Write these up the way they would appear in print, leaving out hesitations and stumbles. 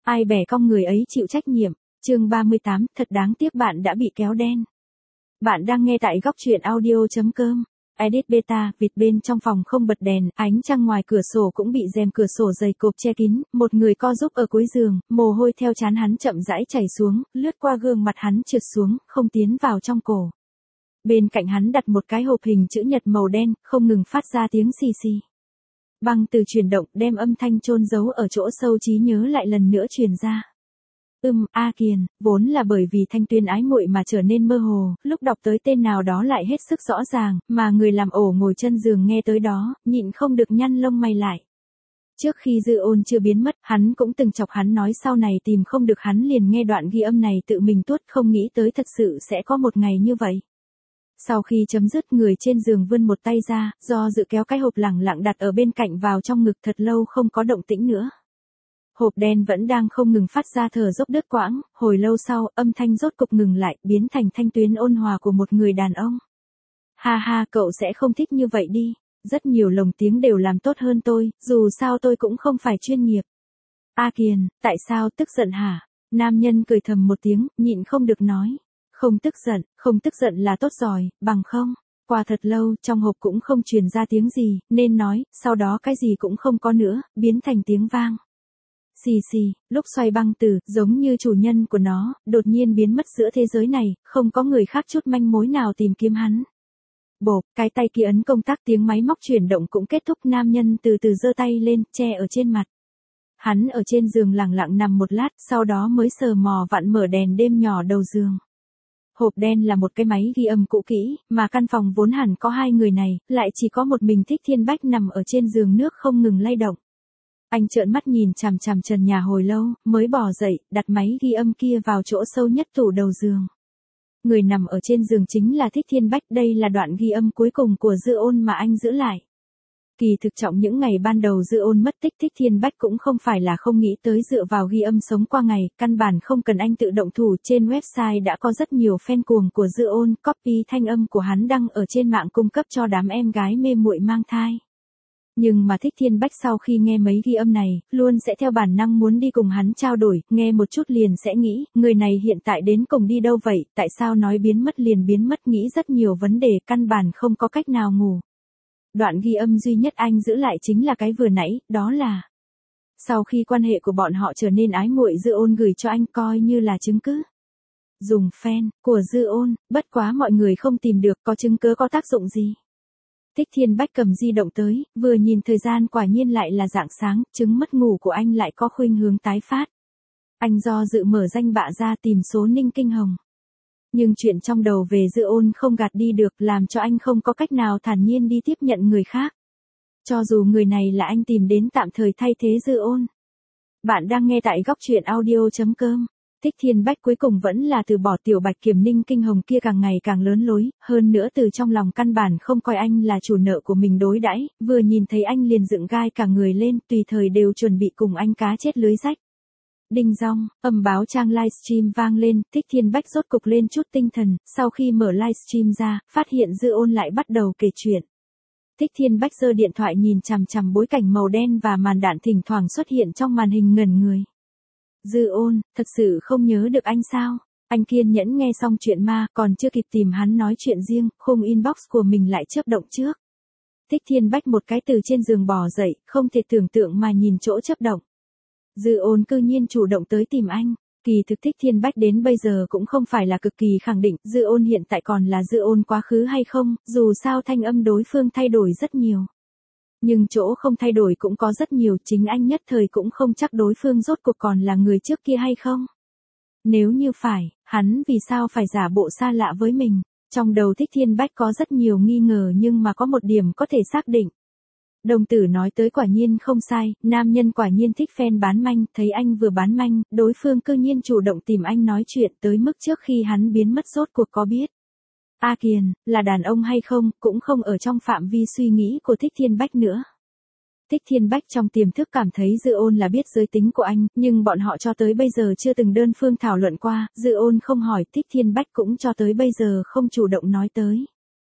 Ai bẻ cong người ấy chịu trách nhiệm. Chương 38, thật đáng tiếc bạn đã bị kéo đen. Bạn đang nghe tại góc truyện audio.com. Edit beta, vịt bên trong phòng không bật đèn, ánh trăng ngoài cửa sổ cũng bị rèm cửa sổ dày cộp che kín, một người co giúp ở cuối giường, mồ hôi theo trán hắn chậm rãi chảy xuống, lướt qua gương mặt hắn trượt xuống, không tiến vào trong cổ. Bên cạnh hắn đặt một cái hộp hình chữ nhật màu đen, không ngừng phát ra tiếng xì xì. Băng từ chuyển động, đem âm thanh chôn giấu ở chỗ sâu trí nhớ lại lần nữa truyền ra. A Kiền, vốn là bởi vì Thanh Tuyên ái muội mà trở nên mơ hồ, lúc đọc tới tên nào đó lại hết sức rõ ràng, mà người làm ổ ngồi chân giường nghe tới đó, nhịn không được nhăn lông mày lại. Trước khi Dư Ôn chưa biến mất, hắn cũng từng chọc hắn nói sau này tìm không được hắn liền nghe đoạn ghi âm này tự mình tuốt, không nghĩ tới thật sự sẽ có một ngày như vậy. Sau khi chấm dứt, người trên giường vươn một tay ra, do dự kéo cái hộp lẳng lặng đặt ở bên cạnh vào trong ngực, thật lâu không có động tĩnh nữa. Hộp đen vẫn đang không ngừng phát ra thở dốc đứt quãng, hồi lâu sau, âm thanh rốt cục ngừng lại, biến thành thanh tuyến ôn hòa của một người đàn ông. Ha ha, cậu sẽ không thích như vậy đi, rất nhiều lồng tiếng đều làm tốt hơn tôi, dù sao tôi cũng không phải chuyên nghiệp. A Kiền, tại sao tức giận hả? Nam nhân cười thầm một tiếng, nhịn không được nói. Không tức giận là tốt rồi, bằng không. Qua thật lâu, trong hộp cũng không truyền ra tiếng gì, nên nói, sau đó cái gì cũng không có nữa, biến thành tiếng vang. Xì xì, lúc xoay băng từ, giống như chủ nhân của nó, đột nhiên biến mất giữa thế giới này, không có người khác chút manh mối nào tìm kiếm hắn. Bộp, cái tay kia ấn công tắc, tiếng máy móc chuyển động cũng kết thúc, nam nhân từ từ giơ tay lên, che ở trên mặt. Hắn ở trên giường lặng lặng nằm một lát, sau đó mới sờ mò vặn mở đèn đêm nhỏ đầu giường. Hộp đen là một cái máy ghi âm cũ kỹ, mà căn phòng vốn hẳn có hai người này, lại chỉ có một mình Thích Thiên Bách nằm ở trên giường nước không ngừng lay động. Anh trợn mắt nhìn chằm chằm trần nhà hồi lâu, mới bò dậy, đặt máy ghi âm kia vào chỗ sâu nhất tủ đầu giường. Người nằm ở trên giường chính là Thích Thiên Bách, đây là đoạn ghi âm cuối cùng của Dư Ôn mà anh giữ lại. Kỳ thực trọng những ngày ban đầu Dư Ôn mất tích, Thích Thiên Bách cũng không phải là không nghĩ tới dựa vào ghi âm sống qua ngày, căn bản không cần anh tự động thủ, trên website đã có rất nhiều fan cuồng của Dư Ôn, copy thanh âm của hắn đăng ở trên mạng cung cấp cho đám em gái mê muội mang thai. Nhưng mà Thích Thiên Bách sau khi nghe mấy ghi âm này, luôn sẽ theo bản năng muốn đi cùng hắn trao đổi, nghe một chút liền sẽ nghĩ, người này hiện tại đến cùng đi đâu vậy, tại sao nói biến mất liền biến mất, nghĩ rất nhiều vấn đề, căn bản không có cách nào ngủ. Đoạn ghi âm duy nhất anh giữ lại chính là cái vừa nãy, đó là sau khi quan hệ của bọn họ trở nên ái muội, Dư Ôn gửi cho anh coi như là chứng cứ. Dùng fan của Dư Ôn, bất quá mọi người không tìm được, có chứng cứ có tác dụng gì. Thích Thiên Bách cầm di động tới, vừa nhìn thời gian quả nhiên lại là rạng sáng, chứng mất ngủ của anh lại có khuynh hướng tái phát. Anh do dự mở danh bạ ra tìm số Ninh Kinh Hồng. Nhưng chuyện trong đầu về Dư Ôn không gạt đi được, làm cho anh không có cách nào thản nhiên đi tiếp nhận người khác. Cho dù người này là anh tìm đến tạm thời thay thế Dư Ôn. Bạn đang nghe tại góc truyện audio.com. Thích Thiên Bách cuối cùng vẫn là từ bỏ Tiểu Bạch Kiểm, Ninh Kinh Hồng kia càng ngày càng lớn lối, hơn nữa từ trong lòng căn bản không coi anh là chủ nợ của mình đối đãi, vừa nhìn thấy anh liền dựng gai cả người lên, tùy thời đều chuẩn bị cùng anh cá chết lưới rách. Đinh dong, âm báo trang livestream vang lên, Thích Thiên Bách rốt cục lên chút tinh thần, sau khi mở livestream ra, phát hiện Dư Ôn lại bắt đầu kể chuyện. Thích Thiên Bách giơ điện thoại nhìn chằm chằm bối cảnh màu đen và màn đạn thỉnh thoảng xuất hiện trong màn hình, ngẩn người. Dư Ôn, thật sự không nhớ được anh sao? Anh kiên nhẫn nghe xong chuyện ma, còn chưa kịp tìm hắn nói chuyện riêng, khung inbox của mình lại chớp động trước. Thích Thiên Bách một cái từ trên giường bò dậy, không thể tưởng tượng mà nhìn chỗ chớp động. Dư Ôn cư nhiên chủ động tới tìm anh. Kỳ thực Thích Thiên Bách đến bây giờ cũng không phải là cực kỳ khẳng định Dư Ôn hiện tại còn là Dư Ôn quá khứ hay không, dù sao thanh âm đối phương thay đổi rất nhiều. Nhưng chỗ không thay đổi cũng có rất nhiều, chính anh nhất thời cũng không chắc đối phương rốt cuộc còn là người trước kia hay không. Nếu như phải, hắn vì sao phải giả bộ xa lạ với mình? Trong đầu Thích Thiên Bách có rất nhiều nghi ngờ, nhưng mà có một điểm có thể xác định. Đồng tử nói tới quả nhiên không sai, nam nhân quả nhiên thích fan bán manh, thấy anh vừa bán manh, đối phương cư nhiên chủ động tìm anh nói chuyện, tới mức trước khi hắn biến mất rốt cuộc có biết. A Kiền, là đàn ông hay không, cũng không ở trong phạm vi suy nghĩ của Thích Thiên Bách nữa. Thích Thiên Bách trong tiềm thức cảm thấy Dư Ôn là biết giới tính của anh, nhưng bọn họ cho tới bây giờ chưa từng đơn phương thảo luận qua, Dư Ôn không hỏi, Thích Thiên Bách cũng cho tới bây giờ không chủ động nói tới.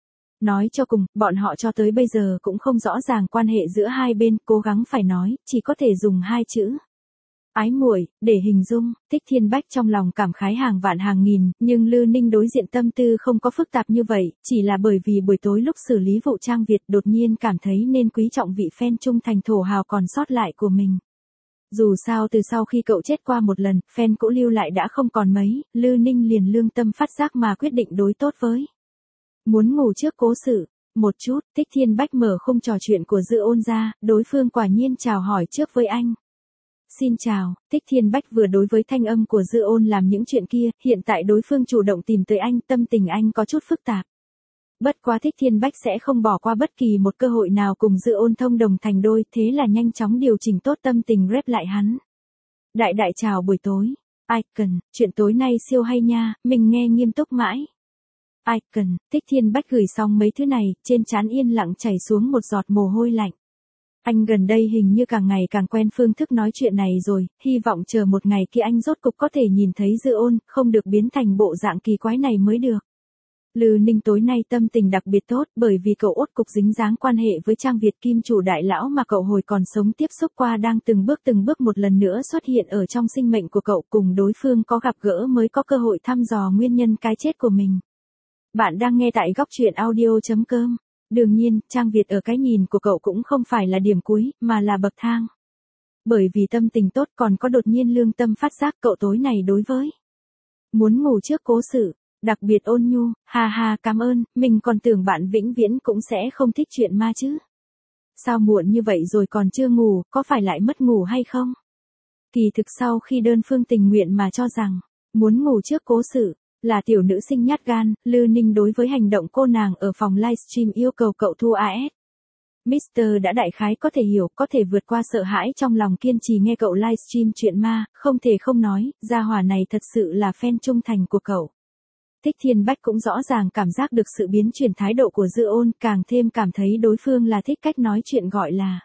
Nói cho cùng, bọn họ cho tới bây giờ cũng không rõ ràng quan hệ giữa hai bên, cố gắng phải nói, chỉ có thể dùng hai chữ. Ái muội, để hình dung, Thích Thiên Bách trong lòng cảm khái hàng vạn hàng nghìn, nhưng Lư Ninh đối diện tâm tư không có phức tạp như vậy, chỉ là bởi vì buổi tối lúc xử lý vụ Trang Việt đột nhiên cảm thấy nên quý trọng vị fan trung thành thổ hào còn sót lại của mình. Dù sao từ sau khi cậu chết qua một lần, fan cũ lưu lại đã không còn mấy, Lư Ninh liền lương tâm phát giác mà quyết định đối tốt với. Muốn ngủ trước cố sự. Một chút, Thích Thiên Bách mở khung trò chuyện của Dư Ôn ra, đối phương quả nhiên chào hỏi trước với anh. Xin chào, Thích Thiên Bách vừa đối với thanh âm của Dư Ôn làm những chuyện kia, hiện tại đối phương chủ động tìm tới anh, tâm tình anh có chút phức tạp. Bất quá Thích Thiên Bách sẽ không bỏ qua bất kỳ một cơ hội nào cùng Dư Ôn thông đồng thành đôi, thế là nhanh chóng điều chỉnh tốt tâm tình rep lại hắn. Đại đại chào buổi tối. Icon, chuyện tối nay siêu hay nha, mình nghe nghiêm túc mãi. Icon, Thích Thiên Bách gửi xong mấy thứ này, trên trán yên lặng chảy xuống một giọt mồ hôi lạnh. Anh gần đây hình như càng ngày càng quen phương thức nói chuyện này rồi, hy vọng chờ một ngày kia anh rốt cục có thể nhìn thấy Dư Ôn, không được biến thành bộ dạng kỳ quái này mới được. Lư Ninh tối nay tâm tình đặc biệt tốt bởi vì cậu ốt cục dính dáng quan hệ với Trang Việt Kim chủ đại lão mà cậu hồi còn sống tiếp xúc qua đang từng bước một lần nữa xuất hiện ở trong sinh mệnh của cậu, cùng đối phương có gặp gỡ mới có cơ hội thăm dò nguyên nhân cái chết của mình. Bạn đang nghe tại góc truyện audio.com. Đương nhiên, Trang Việt ở cái nhìn của cậu cũng không phải là điểm cuối, mà là bậc thang. Bởi vì tâm tình tốt còn có đột nhiên lương tâm phát giác cậu tối này đối với. Muốn ngủ trước cố sự, đặc biệt ôn nhu, ha ha cảm ơn, mình còn tưởng bạn vĩnh viễn cũng sẽ không thích chuyện ma chứ. Sao muộn như vậy rồi còn chưa ngủ, có phải lại mất ngủ hay không? Kỳ thực sau khi đơn phương tình nguyện mà cho rằng, muốn ngủ trước cố sự. Là tiểu nữ sinh nhát gan, Lư Ninh đối với hành động cô nàng ở phòng livestream yêu cầu cậu thu AS. Mr. đã đại khái có thể hiểu, có thể vượt qua sợ hãi trong lòng kiên trì nghe cậu livestream chuyện ma, không thể không nói, gia hỏa này thật sự là fan trung thành của cậu. Thích Thiên Bách cũng rõ ràng cảm giác được sự biến chuyển thái độ của Dư Ôn, càng thêm cảm thấy đối phương là thích cách nói chuyện gọi là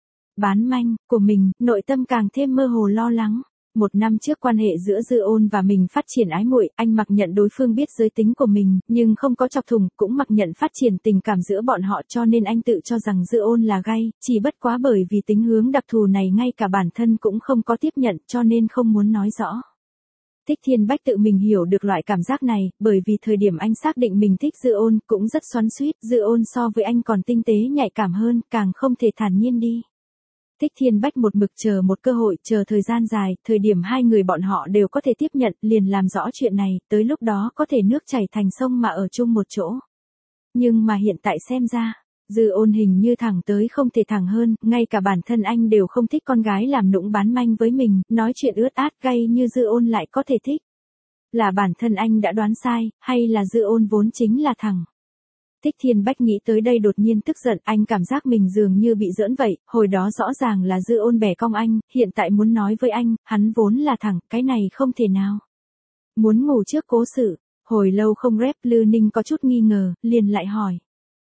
bán manh của mình, nội tâm càng thêm mơ hồ lo lắng. Một năm trước quan hệ giữa Dư Ôn và mình phát triển ái muội, anh mặc nhận đối phương biết giới tính của mình, nhưng không có chọc thủng, cũng mặc nhận phát triển tình cảm giữa bọn họ cho nên anh tự cho rằng Dư Ôn là gay, chỉ bất quá bởi vì tính hướng đặc thù này ngay cả bản thân cũng không có tiếp nhận cho nên không muốn nói rõ. Thích Thiên Bách tự mình hiểu được loại cảm giác này, bởi vì thời điểm anh xác định mình thích Dư Ôn cũng rất xoắn xuýt, Dư Ôn so với anh còn tinh tế nhạy cảm hơn, càng không thể thản nhiên đi. Thích Thiên Bách một mực chờ một cơ hội, chờ thời gian dài, thời điểm hai người bọn họ đều có thể tiếp nhận, liền làm rõ chuyện này, tới lúc đó có thể nước chảy thành sông mà ở chung một chỗ. Nhưng mà hiện tại xem ra, Dư Ôn hình như thẳng tới không thể thẳng hơn, ngay cả bản thân anh đều không thích con gái làm nũng bán manh với mình, nói chuyện ướt át gay như Dư Ôn lại có thể thích. Là bản thân anh đã đoán sai, hay là Dư Ôn vốn chính là thẳng? Thích Thiên Bách nghĩ tới đây đột nhiên tức giận, anh cảm giác mình dường như bị giỡn vậy, hồi đó rõ ràng là Dư Ôn bẻ cong anh, hiện tại muốn nói với anh, hắn vốn là thẳng, cái này không thể nào. Muốn ngủ trước cố sự, hồi lâu không rep, Lư Ninh có chút nghi ngờ, liền lại hỏi.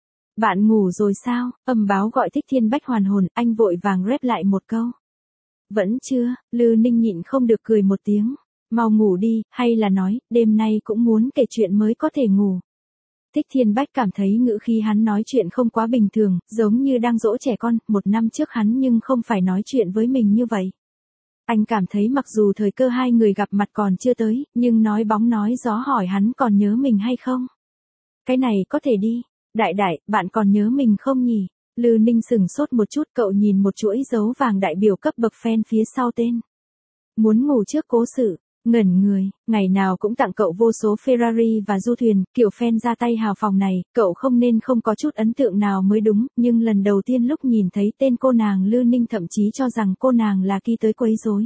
Bạn ngủ rồi sao? Âm báo gọi Thích Thiên Bách hoàn hồn, anh vội vàng rep lại một câu. Vẫn chưa, Lư Ninh nhịn không được cười một tiếng. Mau ngủ đi, hay là nói, đêm nay cũng muốn kể chuyện mới có thể ngủ. Thích Thiên Bách cảm thấy ngữ khí hắn nói chuyện không quá bình thường, giống như đang dỗ trẻ con, một năm trước hắn nhưng không phải nói chuyện với mình như vậy. Anh cảm thấy mặc dù thời cơ hai người gặp mặt còn chưa tới, nhưng nói bóng nói gió hỏi hắn còn nhớ mình hay không. Cái này có thể đi. Đại đại, bạn còn nhớ mình không nhỉ? Lư Ninh sừng sốt một chút, cậu nhìn một chuỗi dấu vàng đại biểu cấp bậc fan phía sau tên. Muốn ngủ trước cố sự. Ngẩn người, ngày nào cũng tặng cậu vô số Ferrari và du thuyền, kiểu fan ra tay hào phóng này, cậu không nên không có chút ấn tượng nào mới đúng, nhưng lần đầu tiên lúc nhìn thấy tên cô nàng Lư Ninh thậm chí cho rằng cô nàng là Ki tới quấy rối.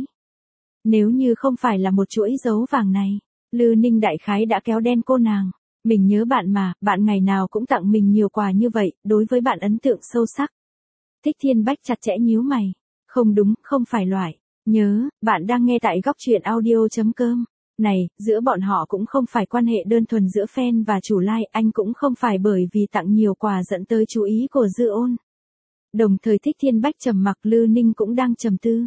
Nếu như không phải là một chuỗi dấu vàng này, Lư Ninh đại khái đã kéo đen cô nàng. Mình nhớ bạn mà, bạn ngày nào cũng tặng mình nhiều quà như vậy, đối với bạn ấn tượng sâu sắc. Thích Thiên Bách chặt chẽ nhíu mày. Không đúng, không phải loại. Nhớ, bạn đang nghe tại góc truyện audio.com. Này, giữa bọn họ cũng không phải quan hệ đơn thuần giữa fan và chủ like, anh cũng không phải bởi vì tặng nhiều quà dẫn tới chú ý của Dư Ôn. Đồng thời Thích Thiên Bách trầm mặc, Lư Ninh cũng đang trầm tư.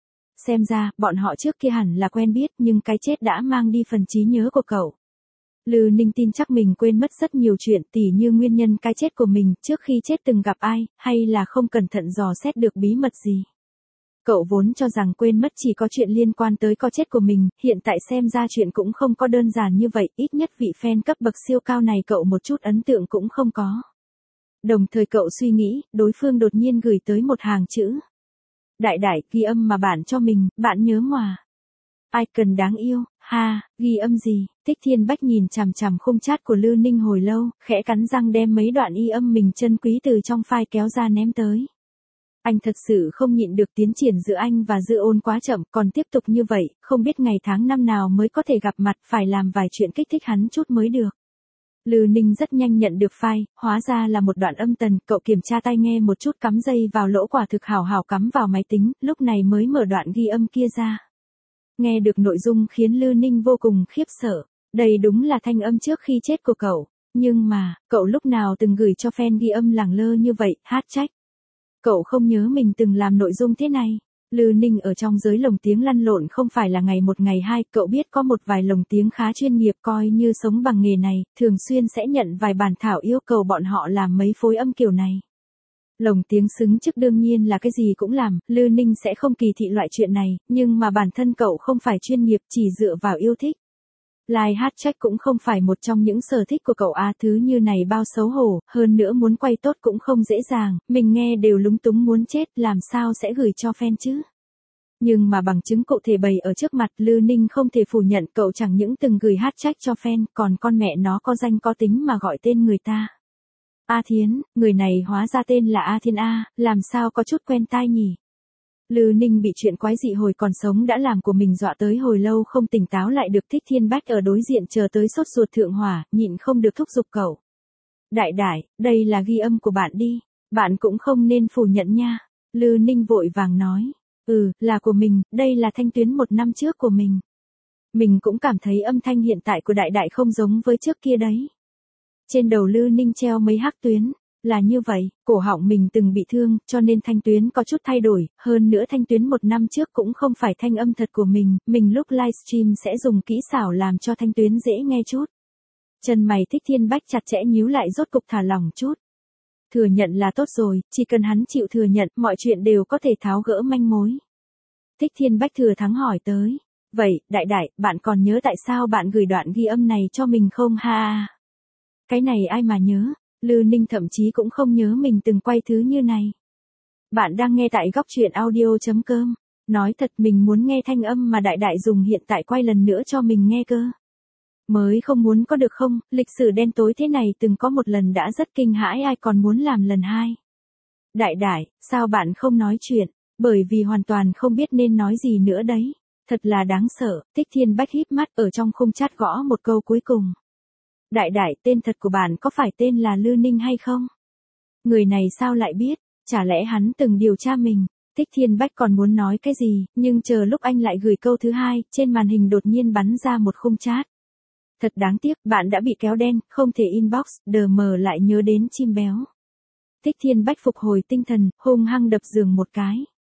Xem ra, bọn họ trước kia hẳn là quen biết, nhưng cái chết đã mang đi phần trí nhớ của cậu. Lư Ninh tin chắc mình quên mất rất nhiều chuyện, tỉ như nguyên nhân cái chết của mình, trước khi chết từng gặp ai, hay là không cẩn thận dò xét được bí mật gì. Cậu vốn cho rằng quên mất chỉ có chuyện liên quan tới có chết của mình, hiện tại xem ra chuyện cũng không có đơn giản như vậy, ít nhất vị fan cấp bậc siêu cao này cậu một chút ấn tượng cũng không có. Đồng thời cậu suy nghĩ, đối phương đột nhiên gửi tới một hàng chữ. Đại đại, ghi âm mà bạn cho mình, bạn nhớ mà. Ai cần đáng yêu, ha, ghi âm gì? Thích Thiên Bách nhìn chằm chằm khung chat của Lư Ninh hồi lâu, khẽ cắn răng đem mấy đoạn y âm mình chân quý từ trong file kéo ra ném tới. Anh thật sự không nhịn được tiến triển giữa anh và Dư Ôn quá chậm, còn tiếp tục như vậy, không biết ngày tháng năm nào mới có thể gặp mặt, phải làm vài chuyện kích thích hắn chút mới được. Lư Ninh rất nhanh nhận được file, hóa ra là một đoạn âm tần, cậu kiểm tra tai nghe một chút cắm dây vào lỗ quả thực hào hào cắm vào máy tính, lúc này mới mở đoạn ghi âm kia ra. Nghe được nội dung khiến Lư Ninh vô cùng khiếp sợ, đây đúng là thanh âm trước khi chết của cậu, nhưng mà, cậu lúc nào từng gửi cho fan ghi âm lẳng lơ như vậy, hát trách. Cậu không nhớ mình từng làm nội dung thế này. Lư Ninh ở trong giới lồng tiếng lăn lộn không phải là ngày một ngày hai, cậu biết có một vài lồng tiếng khá chuyên nghiệp coi như sống bằng nghề này, thường xuyên sẽ nhận vài bản thảo yêu cầu bọn họ làm mấy phối âm kiểu này. Lồng tiếng xứng chức đương nhiên là cái gì cũng làm, Lư Ninh sẽ không kỳ thị loại chuyện này, nhưng mà bản thân cậu không phải chuyên nghiệp chỉ dựa vào yêu thích. Live hát trách cũng không phải một trong những sở thích của cậu thứ như này bao xấu hổ, hơn nữa muốn quay tốt cũng không dễ dàng, mình nghe đều lúng túng muốn chết, làm sao sẽ gửi cho fan chứ. Nhưng mà bằng chứng cụ thể bày ở trước mặt, Lư Ninh không thể phủ nhận cậu chẳng những từng gửi hát trách cho fan, còn con mẹ nó có danh có tính mà gọi tên người ta. A Thiến, người này hóa ra tên là A Thiên A, làm sao có chút quen tai nhỉ. Lư Ninh bị chuyện quái dị hồi còn sống đã làm của mình dọa tới hồi lâu không tỉnh táo lại được. Thích Thiên Bách ở đối diện chờ tới sốt ruột thượng hỏa, nhịn không được thúc giục cậu. Đại đại, đây là ghi âm của bạn đi, bạn cũng không nên phủ nhận nha. Lư Ninh vội vàng nói, là của mình, đây là thanh tuyến một năm trước của mình. Mình cũng cảm thấy âm thanh hiện tại của đại đại không giống với trước kia đấy. Trên đầu Lư Ninh treo mấy hắc tuyến. Là như vậy, cổ họng mình từng bị thương, cho nên thanh tuyến có chút thay đổi, hơn nữa thanh tuyến một năm trước cũng không phải thanh âm thật của mình lúc livestream sẽ dùng kỹ xảo làm cho thanh tuyến dễ nghe chút. Chân mày Thích Thiên Bách chặt chẽ nhíu lại rốt cục thả lỏng chút. Thừa nhận là tốt rồi, chỉ cần hắn chịu thừa nhận, mọi chuyện đều có thể tháo gỡ manh mối. Thích Thiên Bách thừa thắng hỏi tới, vậy, đại đại, bạn còn nhớ tại sao bạn gửi đoạn ghi âm này cho mình không ha? Cái này ai mà nhớ? Lư Ninh thậm chí cũng không nhớ mình từng quay thứ như này. Bạn đang nghe tại góc truyện audio.com. Nói thật mình muốn nghe thanh âm mà đại đại dùng hiện tại quay lần nữa cho mình nghe cơ. Mới không muốn có được không, lịch sử đen tối thế này từng có một lần đã rất kinh hãi, ai còn muốn làm lần hai. Đại đại, sao bạn không nói chuyện, bởi vì hoàn toàn không biết nên nói gì nữa đấy. Thật là đáng sợ. Thích Thiên Bách híp mắt ở trong khung chat gõ một câu cuối cùng. Đại đại, tên thật của bạn có phải tên là Lư Ninh hay không? Người này sao lại biết, chả lẽ hắn từng điều tra mình? Thích Thiên Bách còn muốn nói cái gì, nhưng chờ lúc anh lại gửi câu thứ hai, trên màn hình đột nhiên bắn ra một khung chat. Thật đáng tiếc, bạn đã bị kéo đen, không thể inbox, đờ mờ lại nhớ đến chim béo. Thích Thiên Bách phục hồi tinh thần, hung hăng đập giường một cái.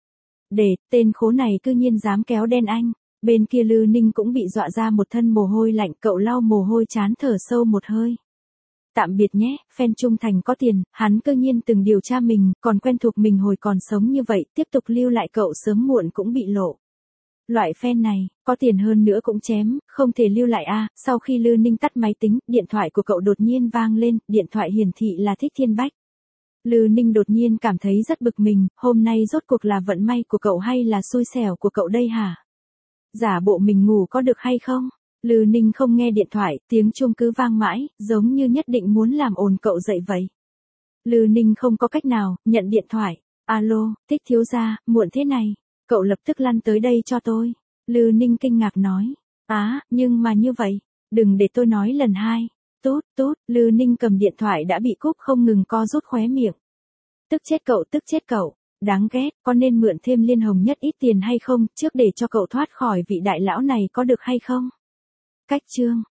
Tên khố này cư nhiên dám kéo đen anh. Bên kia Lư Ninh cũng bị dọa ra một thân mồ hôi lạnh, cậu lau mồ hôi chán thở sâu một hơi. Tạm biệt nhé, fan trung thành có tiền, hắn cư nhiên từng điều tra mình, còn quen thuộc mình hồi còn sống như vậy, tiếp tục lưu lại cậu sớm muộn cũng bị lộ. Loại fan này, có tiền hơn nữa cũng chém, không thể lưu lại Sau khi Lư Ninh tắt máy tính, điện thoại của cậu đột nhiên vang lên, điện thoại hiển thị là Thích Thiên Bách. Lư Ninh đột nhiên cảm thấy rất bực mình, hôm nay rốt cuộc là vận may của cậu hay là xui xẻo của cậu đây hả? Giả bộ mình ngủ có được hay không? Lư Ninh không nghe điện thoại, tiếng chuông cứ vang mãi, giống như nhất định muốn làm ồn cậu dậy vậy. Lư Ninh không có cách nào, nhận điện thoại. Alo, Thích thiếu gia, muộn thế này. Cậu lập tức lăn tới đây cho tôi. Lư Ninh kinh ngạc nói. Nhưng mà như vậy, đừng để tôi nói lần hai. Tút, Lư Ninh cầm điện thoại đã bị cúp không ngừng co rút khóe miệng. Tức chết cậu. Đáng ghét, có nên mượn thêm Liên Hồng Nhất ít tiền hay không, trước để cho cậu thoát khỏi vị đại lão này có được hay không? Cách chương